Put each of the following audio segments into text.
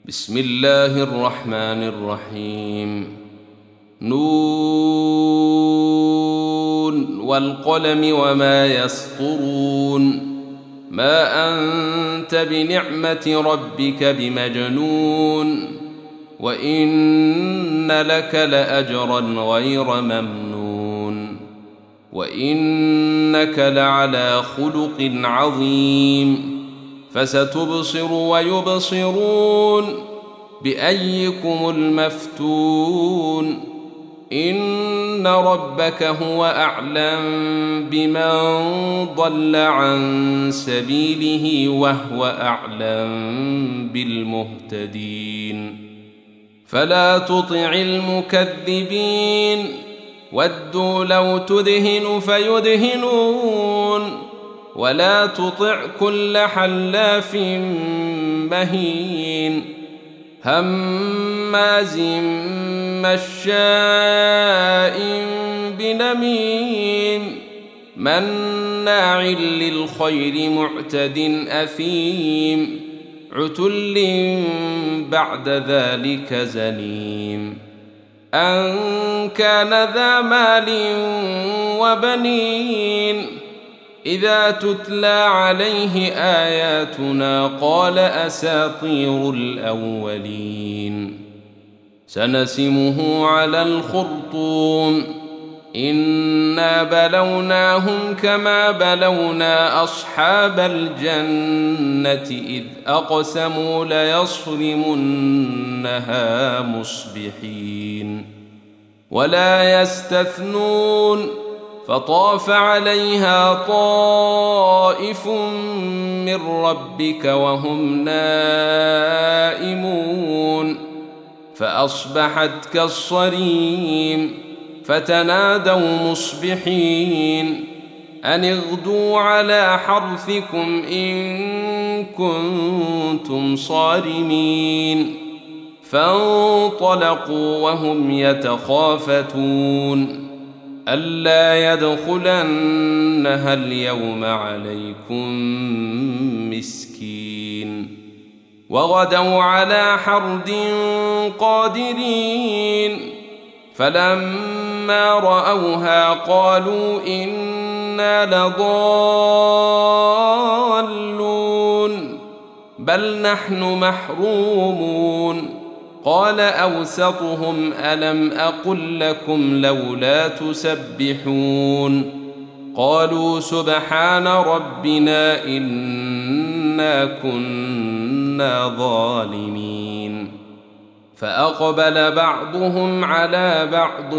بسم الله الرحمن الرحيم. نون والقلم وما يسطرون. ما أنت بنعمة ربك بمجنون، وإن لك لأجرا غير ممنون، وإنك لعلى خلق عظيم. فستبصر ويبصرون بأيكم المفتون. إن ربك هو أعلم بمن ضل عن سبيله وهو أعلم بالمهتدين. فلا تطع المكذبين، ودوا لو تدهن فيدهنون. ولا تطع كل حلاف مهين، هماز مشاء بنميم، مناع للخير معتد أثيم، عتل بعد ذلك زنيم. أن كان ذا مال وبنين، إذا تتلى عليه آياتنا قال أساطير الأولين. سنسمه على الخرطوم. إنا بلوناهم كما بلونا أصحاب الجنة إذ أقسموا ليصرمنها مصبحين، ولا يستثنون. فطاف عليها طائف من ربك وهم نائمون، فأصبحت كالصريم. فتنادوا مصبحين أن اغدوا على حرثكم إن كنتم صارمين. فانطلقوا وهم يتخافتون ألا يدخلنها اليوم عليكم مسكين. وغدوا على حرد قادرين، فلما رأوها قالوا إنا لضالون بل نحن محرومون. قال أوسطهم ألم أقل لكم لولا تسبحون؟ قالوا سبحان ربنا إنا كنا ظالمين. فأقبل بعضهم على بعض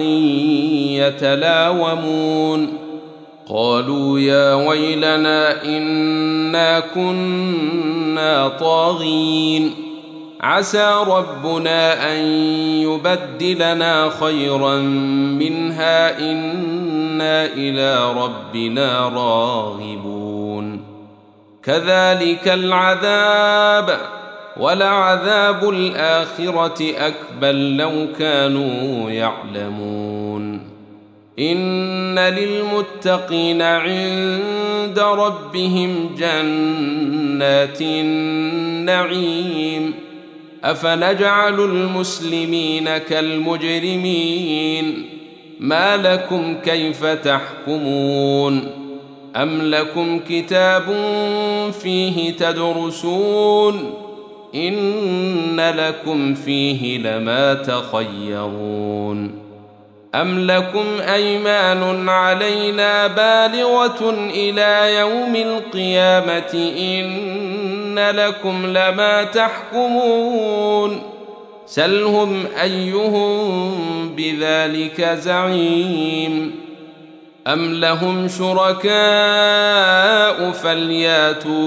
يتلاومون قالوا يا ويلنا إنا كنا طاغين، عسى ربنا أن يبدلنا خيرا منها إنا إلى ربنا راغبون. كذلك العذاب، ولعذاب الآخرة أكبر لو كانوا يعلمون. إن للمتقين عند ربهم جنات النعيم. أفنجعل المسلمين كالمجرمين؟ ما لكم كيف تحكمون؟ أم لكم كتاب فيه تدرسون؟ إن لكم فيه لما تخيرون. أم لكم أيمان علينا بالغة إلى يوم القيامة إن لكم لما تحكمون. سلهم أيهم بذلك زعيم. أم لهم شركاء فلياتوا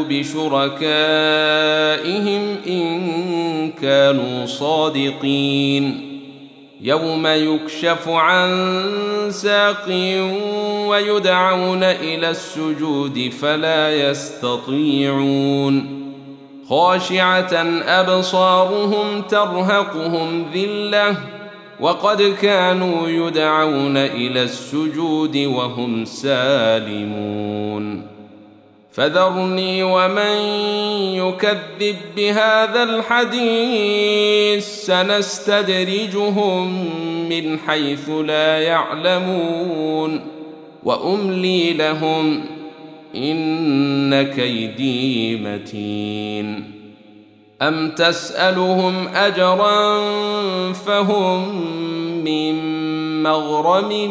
بشركائهم إن كانوا صادقين. يوم يكشف عن ساق ويدعون إلى السجود فلا يستطيعون. خاشعة أبصارهم ترهقهم ذلة وقد كانوا يدعون إلى السجود وهم سالمون. فذرني ومن يكذب بهذا الحديث سنستدرجهم من حيث لا يعلمون وأملي لهم إن كيدي متين أم تسألهم أجرا فهم من مغرم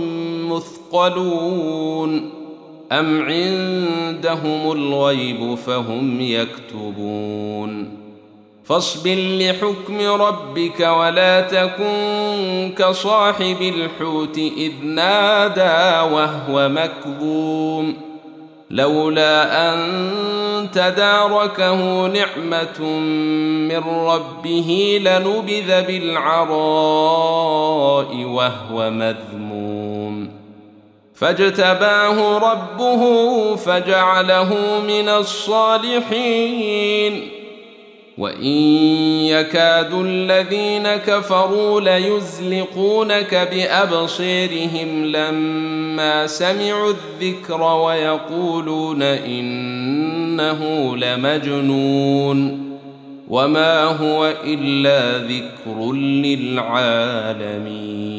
مثقلون أم عندهم الغيب فهم يكتبون فاصبر لحكم ربك ولا تكن كصاحب الحوت إذ نادى وهو مكظوم لولا أن تداركه نعمة من ربه لنبذ بالعراء وهو مذموم فاجتباه ربه فجعله من الصالحين وإن يكاد الذين كفروا ليزلقونك بأبصيرهم لما سمعوا الذكر ويقولون إنه لمجنون وما هو إلا ذكر للعالمين.